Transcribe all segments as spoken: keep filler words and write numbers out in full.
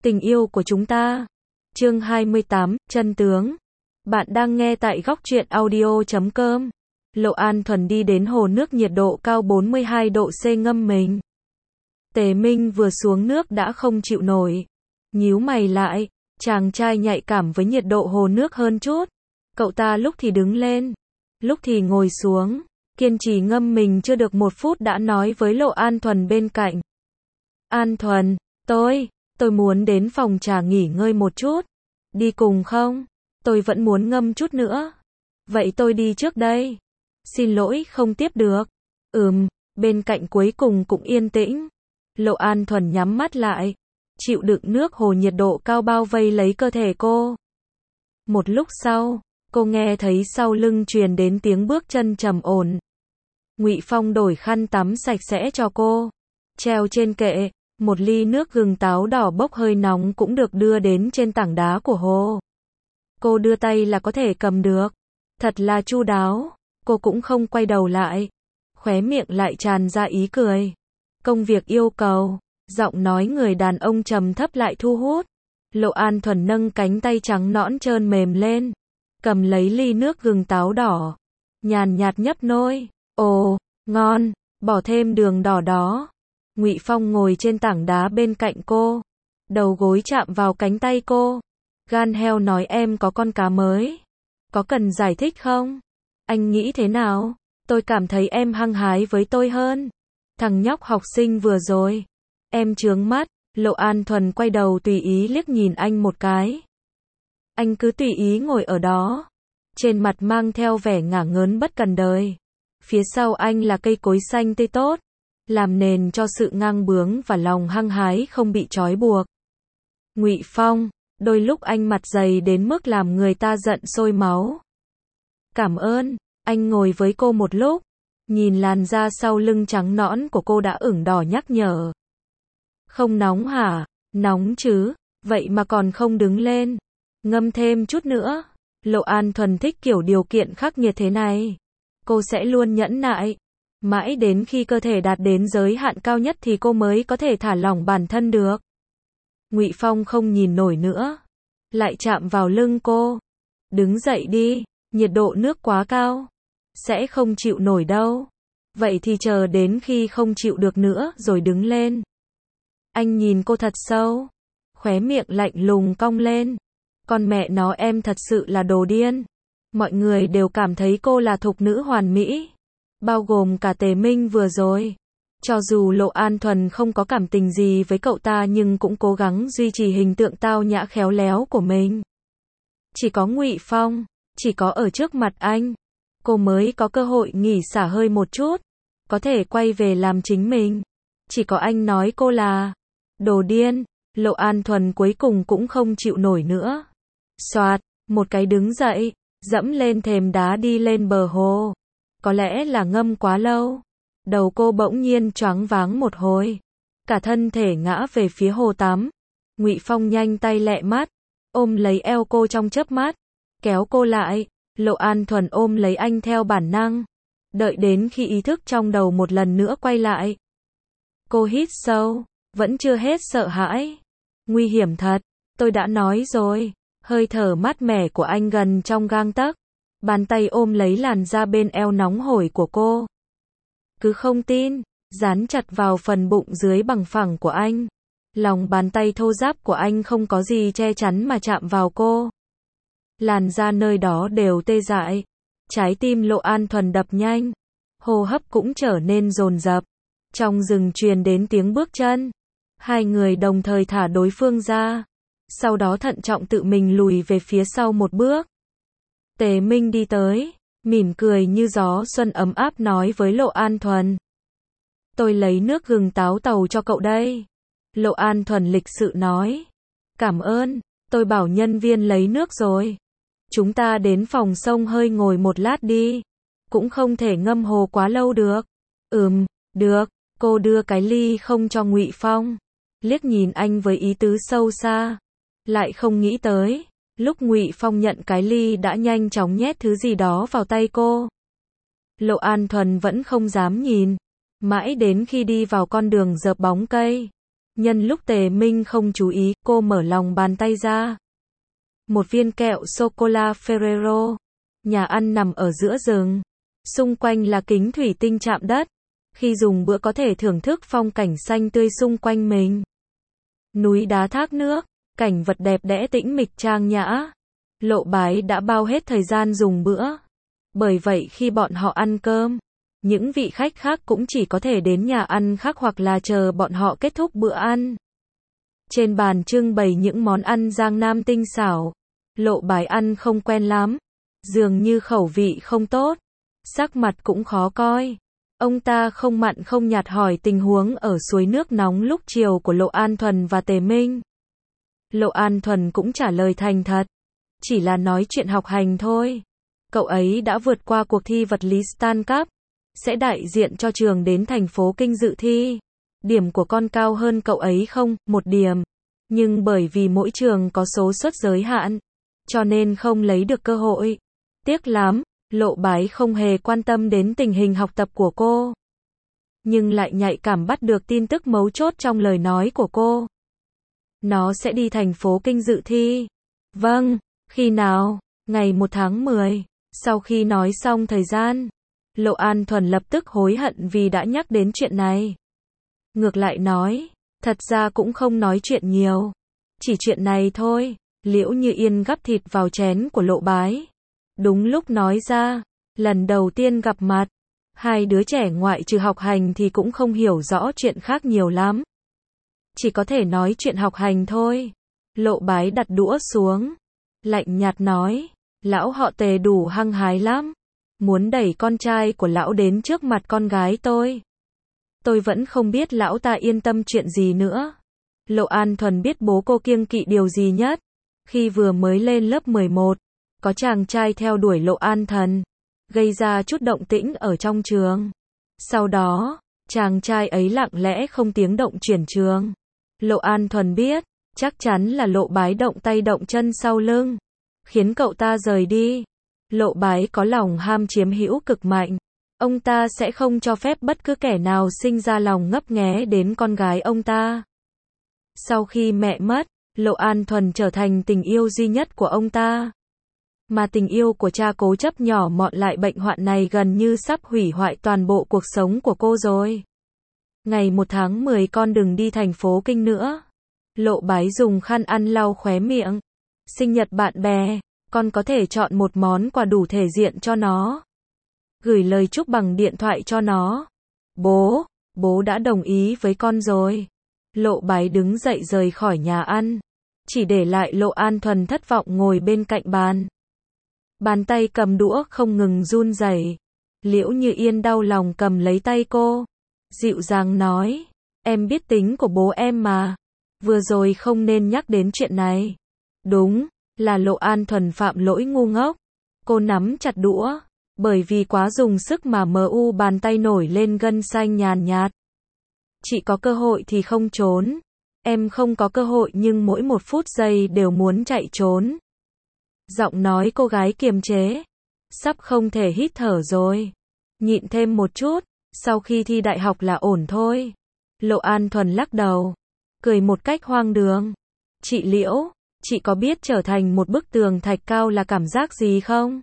Tình yêu của chúng ta. Chương hai mươi tám, chân tướng. Bạn đang nghe tại góc truyện audio chấm com. Lộ An Thuần đi đến hồ nước nhiệt độ cao bốn mươi hai độ C ngâm mình. Tề Minh vừa xuống nước đã không chịu nổi. Nhíu mày lại, chàng trai nhạy cảm với nhiệt độ hồ nước hơn chút. Cậu ta lúc thì đứng lên, lúc thì ngồi xuống, kiên trì ngâm mình chưa được một phút đã nói với Lộ An Thuần bên cạnh. An Thuần, tôi, tôi muốn đến phòng trà nghỉ ngơi một chút. Đi cùng không? Tôi vẫn muốn ngâm chút nữa. Vậy tôi đi trước đây. Xin lỗi không tiếp được. Ừm, bên cạnh cuối cùng cũng yên tĩnh. Lộ An Thuần nhắm mắt lại, chịu đựng nước hồ nhiệt độ cao bao vây lấy cơ thể cô. Một lúc sau, cô nghe thấy sau lưng truyền đến tiếng bước chân trầm ổn. Ngụy Phong đổi khăn tắm sạch sẽ cho cô, treo trên kệ, một ly nước gừng táo đỏ bốc hơi nóng cũng được đưa đến trên tảng đá của hồ. Cô đưa tay là có thể cầm được, thật là chu đáo. Cô cũng không quay đầu lại, khóe miệng lại tràn ra ý cười. Công việc yêu cầu, giọng nói người đàn ông trầm thấp lại thu hút. Lộ An Thuần nâng cánh tay trắng nõn trơn mềm lên, cầm lấy ly nước gừng táo đỏ, nhàn nhạt nhấp nôi. Ồ, ngon, bỏ thêm đường đỏ đó. Ngụy Phong ngồi trên tảng đá bên cạnh cô, đầu gối chạm vào cánh tay cô. Gan heo nói em có con cá mới, có cần giải thích không? Anh nghĩ thế nào? Tôi cảm thấy em hăng hái với tôi hơn. Thằng nhóc học sinh vừa rồi. Em chướng mắt. Lộ An Thuần quay đầu tùy ý liếc nhìn anh một cái. Anh cứ tùy ý ngồi ở đó, trên mặt mang theo vẻ ngả ngớn bất cần đời. Phía sau anh là cây cối xanh tươi tốt, làm nền cho sự ngang bướng và lòng hăng hái không bị trói buộc. Ngụy Phong, đôi lúc anh mặt dày đến mức làm người ta giận sôi máu. Cảm ơn. Anh ngồi với cô một lúc, nhìn làn da sau lưng trắng nõn của cô đã ửng đỏ nhắc nhở. Không nóng hả? Nóng chứ, vậy mà còn không đứng lên. Ngâm thêm chút nữa. Lộ An Thuần thích kiểu điều kiện khắc nghiệt thế này. Cô sẽ luôn nhẫn nại, mãi đến khi cơ thể đạt đến giới hạn cao nhất thì cô mới có thể thả lỏng bản thân được. Ngụy Phong không nhìn nổi nữa, lại chạm vào lưng cô. Đứng dậy đi, nhiệt độ nước quá cao, sẽ không chịu nổi đâu. Vậy thì chờ đến khi không chịu được nữa rồi đứng lên. Anh nhìn cô thật sâu, khóe miệng lạnh lùng cong lên. Con mẹ nó, em thật sự là đồ điên. Mọi người đều cảm thấy cô là thục nữ hoàn mỹ, bao gồm cả Tề Minh vừa rồi. Cho dù Lộ An Thuần không có cảm tình gì với cậu ta nhưng cũng cố gắng duy trì hình tượng tao nhã khéo léo của mình. Chỉ có Ngụy Phong, chỉ có ở trước mặt anh, cô mới có cơ hội nghỉ xả hơi một chút, có thể quay về làm chính mình. Chỉ có anh nói cô là đồ điên. Lộ An Thuần cuối cùng cũng không chịu nổi nữa. Soạt, một cái đứng dậy, dẫm lên thềm đá đi lên bờ hồ. Có lẽ là ngâm quá lâu, đầu cô bỗng nhiên choáng váng một hồi, cả thân thể ngã về phía hồ tắm. Ngụy Phong nhanh tay lẹ mắt, ôm lấy eo cô trong chớp mắt, kéo cô lại. Lộ An Thuần ôm lấy anh theo bản năng, đợi đến khi ý thức trong đầu một lần nữa quay lại. Cô hít sâu, vẫn chưa hết sợ hãi. Nguy hiểm thật, tôi đã nói rồi. Hơi thở mát mẻ của anh gần trong gang tấc, bàn tay ôm lấy làn da bên eo nóng hổi của cô. Cứ không tin, dán chặt vào phần bụng dưới bằng phẳng của anh. Lòng bàn tay thô ráp của anh không có gì che chắn mà chạm vào cô. Làn da nơi đó đều tê dại. Trái tim Lộ An Thuần đập nhanh, hô hấp cũng trở nên dồn dập. Trong rừng truyền đến tiếng bước chân. Hai người đồng thời thả đối phương ra, sau đó thận trọng tự mình lùi về phía sau một bước. Tề Minh đi tới, mỉm cười như gió xuân ấm áp nói với Lộ An Thuần. Tôi lấy nước gừng táo tàu cho cậu đây. Lộ An Thuần lịch sự nói. Cảm ơn, tôi bảo nhân viên lấy nước rồi. Chúng ta đến phòng sông hơi ngồi một lát đi. Cũng không thể ngâm hồ quá lâu được. Ừm, được. Cô đưa cái ly không cho Ngụy Phong, liếc nhìn anh với ý tứ sâu xa. Lại không nghĩ tới, lúc Ngụy Phong nhận cái ly đã nhanh chóng nhét thứ gì đó vào tay cô. Lộ An Thuần vẫn không dám nhìn, mãi đến khi đi vào con đường dợp bóng cây, Nhân lúc Tề Minh không chú ý, cô mở lòng bàn tay ra. Một viên kẹo sô-cô-la Ferrero. Nhà ăn nằm ở giữa rừng. Xung quanh là kính thủy tinh chạm đất. Khi dùng bữa có thể thưởng thức phong cảnh xanh tươi xung quanh mình. Núi đá thác nước, cảnh vật đẹp đẽ tĩnh mịch trang nhã. Lộ Bái đã bao hết thời gian dùng bữa. Bởi vậy khi bọn họ ăn cơm, những vị khách khác cũng chỉ có thể đến nhà ăn khác hoặc là chờ bọn họ kết thúc bữa ăn. Trên bàn trưng bày những món ăn Giang Nam tinh xảo. Lộ Bái ăn không quen lắm. Dường như khẩu vị không tốt. Sắc mặt cũng khó coi. Ông ta không mặn không nhạt hỏi tình huống ở suối nước nóng lúc chiều của Lộ An Thuần và Tề Minh. Lộ An Thuần cũng trả lời thành thật. Chỉ là nói chuyện học hành thôi. Cậu ấy đã vượt qua cuộc thi vật lý Stan Cup. Sẽ đại diện cho trường đến thành phố Kinh dự thi. Điểm của con cao hơn cậu ấy không, một điểm. Nhưng bởi vì mỗi trường có số suất giới hạn, cho nên không lấy được cơ hội. Tiếc lắm, Lộ Bái không hề quan tâm đến tình hình học tập của cô. Nhưng lại nhạy cảm bắt được tin tức mấu chốt trong lời nói của cô. Nó sẽ đi thành phố Kinh dự thi. Vâng, khi nào? Ngày một tháng mười. Sau khi nói xong thời gian, Lộ An Thuần lập tức hối hận vì đã nhắc đến chuyện này. Ngược lại nói, thật ra cũng không nói chuyện nhiều. Chỉ chuyện này thôi. Liễu Như Yên gắp thịt vào chén của Lộ Bái. Đúng lúc nói ra, lần đầu tiên gặp mặt, hai đứa trẻ ngoại trừ học hành thì cũng không hiểu rõ chuyện khác nhiều lắm. Chỉ có thể nói chuyện học hành thôi. Lộ Bái đặt đũa xuống, lạnh nhạt nói, lão họ Tề đủ hăng hái lắm. Muốn đẩy con trai của lão đến trước mặt con gái tôi. Tôi vẫn không biết lão ta yên tâm chuyện gì nữa. Lộ An Thuần biết bố cô kiêng kỵ điều gì nhất. Khi vừa mới lên lớp mười một, có chàng trai theo đuổi Lộ An Thuần, gây ra chút động tĩnh ở trong trường. Sau đó, chàng trai ấy lặng lẽ không tiếng động chuyển trường. Lộ An Thuần biết, chắc chắn là Lộ Bái động tay động chân sau lưng, khiến cậu ta rời đi. Lộ Bái có lòng ham chiếm hữu cực mạnh. Ông ta sẽ không cho phép bất cứ kẻ nào sinh ra lòng ngấp nghé đến con gái ông ta. Sau khi mẹ mất, Lộ An Thuần trở thành tình yêu duy nhất của ông ta. Mà tình yêu của cha cố chấp nhỏ mọn lại bệnh hoạn này gần như sắp hủy hoại toàn bộ cuộc sống của cô rồi. Ngày một tháng mười con đừng đi thành phố Kinh nữa. Lộ Bái dùng khăn ăn lau khóe miệng. Sinh nhật bạn bè, con có thể chọn một món quà đủ thể diện cho nó. Gửi lời chúc bằng điện thoại cho nó. Bố, bố đã đồng ý với con rồi. Lộ Bái đứng dậy rời khỏi nhà ăn. Chỉ để lại Lộ An Thuần thất vọng ngồi bên cạnh bàn. Bàn tay cầm đũa không ngừng run rẩy. Liễu Như Yên đau lòng cầm lấy tay cô. Dịu dàng nói, em biết tính của bố em mà. Vừa rồi không nên nhắc đến chuyện này. Đúng, là Lộ An Thuần phạm lỗi ngu ngốc. Cô nắm chặt đũa. Bởi vì quá dùng sức mà mờ u bàn tay nổi lên gân xanh nhàn nhạt. Chị có cơ hội thì không trốn. Em không có cơ hội nhưng mỗi một phút giây đều muốn chạy trốn. Giọng nói cô gái kiềm chế. Sắp không thể hít thở rồi. Nhịn thêm một chút. Sau khi thi đại học là ổn thôi. Lộ An Thuần lắc đầu. Cười một cách hoang đường. Chị Liễu, chị có biết trở thành một bức tường thạch cao là cảm giác gì không?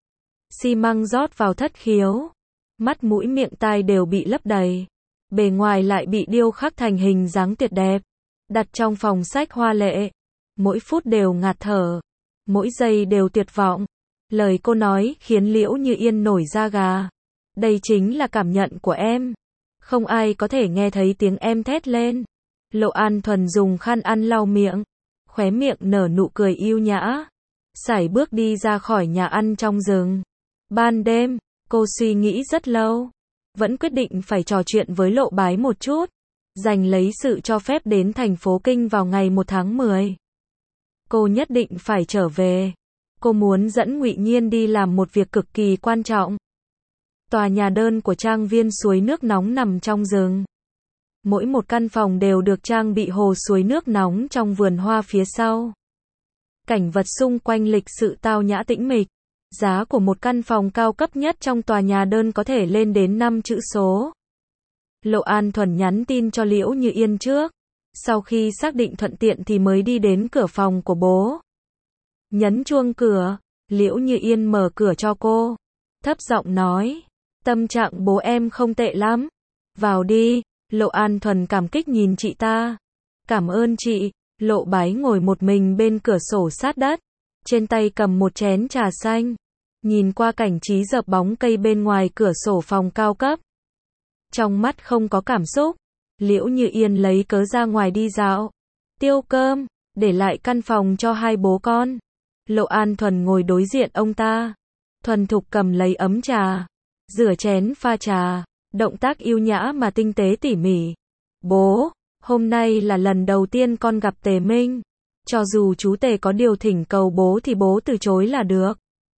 Xi măng rót vào thất khiếu. Mắt mũi miệng tai đều bị lấp đầy. Bề ngoài lại bị điêu khắc thành hình dáng tuyệt đẹp. Đặt trong phòng sách hoa lệ. Mỗi phút đều ngạt thở. Mỗi giây đều tuyệt vọng. Lời cô nói khiến Liễu Như Yên nổi da gà. Đây chính là cảm nhận của em. Không ai có thể nghe thấy tiếng em thét lên. Lộ An Thuần dùng khăn ăn lau miệng. Khóe miệng nở nụ cười yêu nhã. Sải bước đi ra khỏi nhà ăn trong rừng. Ban đêm, cô suy nghĩ rất lâu. Vẫn quyết định phải trò chuyện với Lộ Bái một chút. Giành lấy sự cho phép đến thành phố Kinh vào ngày một tháng mười. Cô nhất định phải trở về. Cô muốn dẫn Ngụy Nhiên đi làm một việc cực kỳ quan trọng. Tòa nhà đơn của trang viên suối nước nóng nằm trong rừng. Mỗi một căn phòng đều được trang bị hồ suối nước nóng trong vườn hoa phía sau. Cảnh vật xung quanh lịch sự tao nhã tĩnh mịch. Giá của một căn phòng cao cấp nhất trong tòa nhà đơn có thể lên đến năm chữ số. Lộ An Thuần nhắn tin cho Liễu Như Yên trước. Sau khi xác định thuận tiện thì mới đi đến cửa phòng của bố. Nhấn chuông cửa, Liễu Như Yên mở cửa cho cô. Thấp giọng nói, tâm trạng bố em không tệ lắm. Vào đi. Lộ An Thuần cảm kích nhìn chị ta. Cảm ơn chị. Lộ Bái ngồi một mình bên cửa sổ sát đất. Trên tay cầm một chén trà xanh. Nhìn qua cảnh trí dợp bóng cây bên ngoài cửa sổ phòng cao cấp. Trong mắt không có cảm xúc. Liễu Như Yên lấy cớ ra ngoài đi dạo. Tiêu cơm, để lại căn phòng cho hai bố con. Lộ An Thuần ngồi đối diện ông ta. Thuần thục cầm lấy ấm trà. Rửa chén pha trà. Động tác yêu nhã mà tinh tế tỉ mỉ. Bố, hôm nay là lần đầu tiên con gặp Tề Minh. Cho dù chú Tề có điều thỉnh cầu bố thì bố từ chối là được.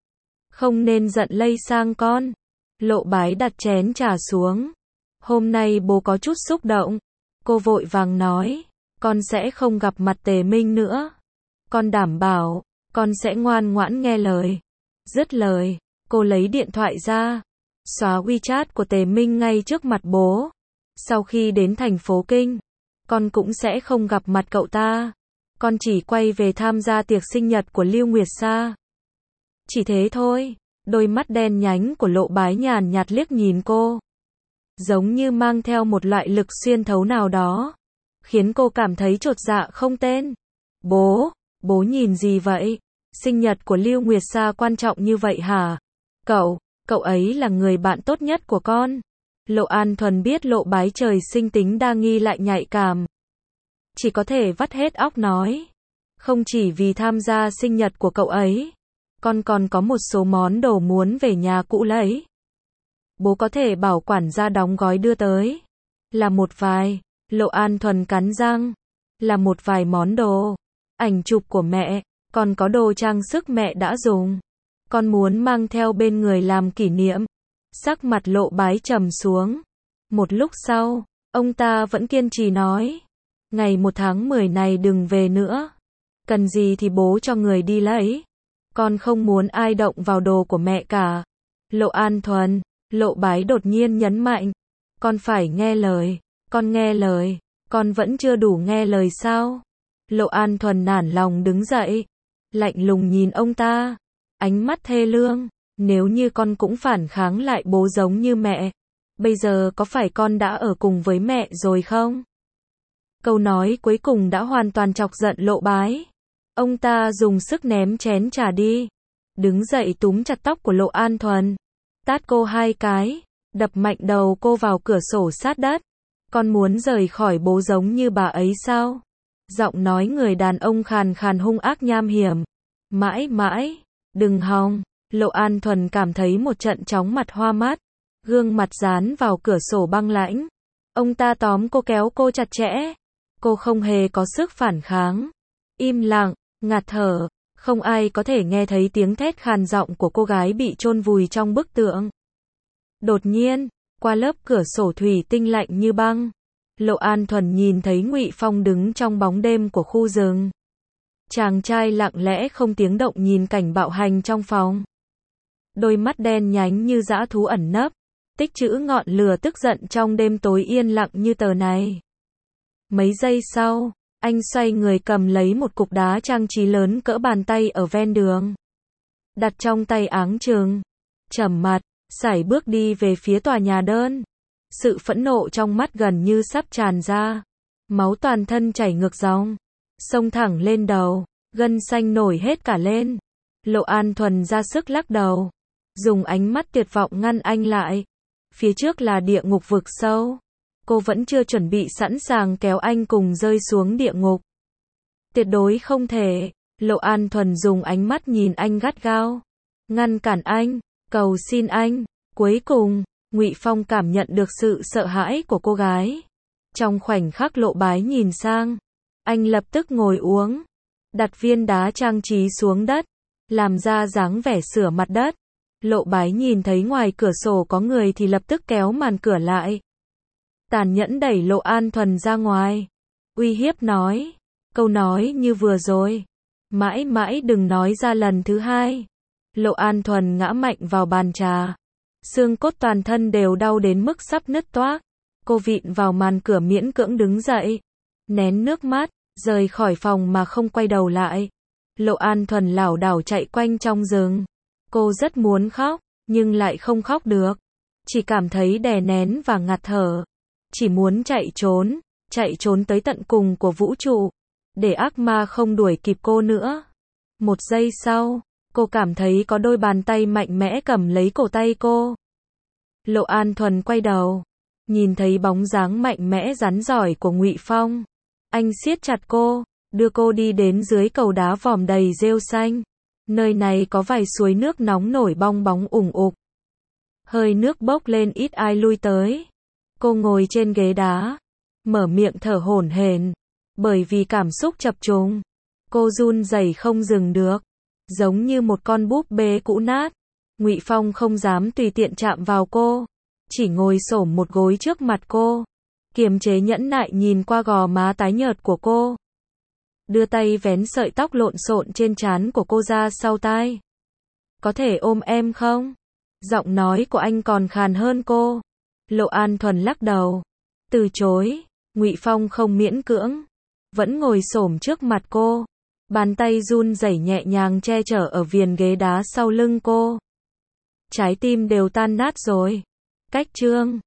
Không nên giận lây sang con. Lộ Bái đặt chén trà xuống. Hôm nay bố có chút xúc động. Cô vội vàng nói. Con sẽ không gặp mặt Tề Minh nữa. Con đảm bảo, con sẽ ngoan ngoãn nghe lời. Dứt lời, cô lấy điện thoại ra. Xóa WeChat của Tề Minh ngay trước mặt bố. Sau khi đến thành phố Kinh, con cũng sẽ không gặp mặt cậu ta. Con chỉ quay về tham gia tiệc sinh nhật của Lưu Nguyệt Sa. Chỉ thế thôi. Đôi mắt đen nhánh của Lộ Bái nhàn nhạt liếc nhìn cô. Giống như mang theo một loại lực xuyên thấu nào đó. Khiến cô cảm thấy chột dạ không tên. Bố, bố nhìn gì vậy? Sinh nhật của Lưu Nguyệt Sa quan trọng như vậy hả? Cậu, cậu ấy là người bạn tốt nhất của con. Lộ An Thuần biết Lộ Bái trời sinh tính đa nghi lại nhạy cảm. Chỉ có thể vắt hết óc nói. Không chỉ vì tham gia sinh nhật của cậu ấy. Con còn có một số món đồ muốn về nhà cũ lấy. Bố có thể bảo quản gia đóng gói đưa tới. Là một vài. Lộ An Thuần cắn răng. Là một vài món đồ. Ảnh chụp của mẹ. Còn có đồ trang sức mẹ đã dùng. Con muốn mang theo bên người làm kỷ niệm. Sắc mặt Lộ Bái trầm xuống. Một lúc sau, ông ta vẫn kiên trì nói. Ngày một tháng mười này đừng về nữa. Cần gì thì bố cho người đi lấy. Con không muốn ai động vào đồ của mẹ cả. Lộ An Thuần, Lộ Bái đột nhiên nhấn mạnh. Con phải nghe lời. Con nghe lời. Con vẫn chưa đủ nghe lời sao? Lộ An Thuần nản lòng đứng dậy. Lạnh lùng nhìn ông ta. Ánh mắt thê lương. Nếu như con cũng phản kháng lại bố giống như mẹ. Bây giờ có phải con đã ở cùng với mẹ rồi không? Câu nói cuối cùng đã hoàn toàn chọc giận Lộ Bái. Ông ta dùng sức ném chén trà đi. Đứng dậy túm chặt tóc của Lộ An Thuần. Tát cô hai cái. Đập mạnh đầu cô vào cửa sổ sát đất. Con muốn rời khỏi bố giống như bà ấy sao? Giọng nói người đàn ông khàn khàn hung ác nham hiểm. Mãi mãi. Đừng hòng. Lộ An Thuần cảm thấy một trận chóng mặt hoa mắt. Gương mặt dán vào cửa sổ băng lãnh. Ông ta tóm cô kéo cô chặt chẽ. Cô không hề có sức phản kháng. Im lặng, ngạt thở. Không ai có thể nghe thấy tiếng thét khàn giọng của cô gái bị chôn vùi trong bức tượng. Đột nhiên, qua lớp cửa sổ thủy tinh lạnh như băng, Lộ An Thuần nhìn thấy Ngụy Phong đứng trong bóng đêm của khu rừng. Chàng trai lặng lẽ không tiếng động nhìn cảnh bạo hành trong phòng. Đôi mắt đen nhánh như dã thú ẩn nấp, tích trữ ngọn lửa tức giận trong đêm tối yên lặng như tờ này. Mấy giây sau, anh xoay người cầm lấy một cục đá trang trí lớn cỡ bàn tay ở ven đường. Đặt trong tay áng chừng. Trầm mặt, sải bước đi về phía tòa nhà đơn. Sự phẫn nộ trong mắt gần như sắp tràn ra. Máu toàn thân chảy ngược dòng. Xông thẳng lên đầu, gân xanh nổi hết cả lên. Lộ An Thuần ra sức lắc đầu. Dùng ánh mắt tuyệt vọng ngăn anh lại. Phía trước là địa ngục vực sâu. Cô vẫn chưa chuẩn bị sẵn sàng kéo anh cùng rơi xuống địa ngục. Tuyệt đối không thể. Lộ An Thuần dùng ánh mắt nhìn anh gắt gao. Ngăn cản anh, cầu xin anh. Cuối cùng, Ngụy Phong cảm nhận được sự sợ hãi của cô gái. Trong khoảnh khắc Lộ Bái nhìn sang, anh lập tức ngồi uống. Đặt viên đá trang trí xuống đất. Làm ra dáng vẻ sửa mặt đất. Lộ Bái nhìn thấy ngoài cửa sổ có người thì lập tức kéo màn cửa lại. Tàn nhẫn đẩy Lộ An Thuần ra ngoài. Uy hiếp nói. Câu nói như vừa rồi. Mãi mãi đừng nói ra lần thứ hai. Lộ An Thuần ngã mạnh vào bàn trà. Xương cốt toàn thân đều đau đến mức sắp nứt toác. Cô vịn vào màn cửa miễn cưỡng đứng dậy. nén nước mắt, rời khỏi phòng mà không quay đầu lại. Lộ An Thuần lảo đảo chạy quanh trong rừng. Cô rất muốn khóc, nhưng lại không khóc được. Chỉ cảm thấy đè nén và ngạt thở. Chỉ muốn chạy trốn, chạy trốn tới tận cùng của vũ trụ, để ác ma không đuổi kịp cô nữa. Một giây sau, cô cảm thấy có đôi bàn tay mạnh mẽ cầm lấy cổ tay cô. Lộ An Thuần quay đầu, nhìn thấy bóng dáng mạnh mẽ rắn rỏi của Ngụy Phong. Anh siết chặt cô, đưa cô đi đến dưới cầu đá vòm đầy rêu xanh. Nơi này có vài suối nước nóng nổi bong bóng ủng ục. Hơi nước bốc lên ít ai lui tới. Cô ngồi trên ghế đá, mở miệng thở hổn hển, bởi vì cảm xúc chập trùng. Cô run rẩy không dừng được, giống như một con búp bê cũ nát. Ngụy Phong không dám tùy tiện chạm vào cô, chỉ ngồi xổm một gối trước mặt cô, kiềm chế nhẫn nại nhìn qua gò má tái nhợt của cô. Đưa tay vén sợi tóc lộn xộn trên trán của cô ra sau tai. Có thể ôm em không? Giọng nói của anh còn khàn hơn cô. Lộ An Thuần lắc đầu, từ chối. Ngụy Phong không miễn cưỡng, vẫn ngồi xổm trước mặt cô, bàn tay run rẩy nhẹ nhàng che chở ở viền ghế đá sau lưng cô. Trái tim đều tan nát rồi. Cách chương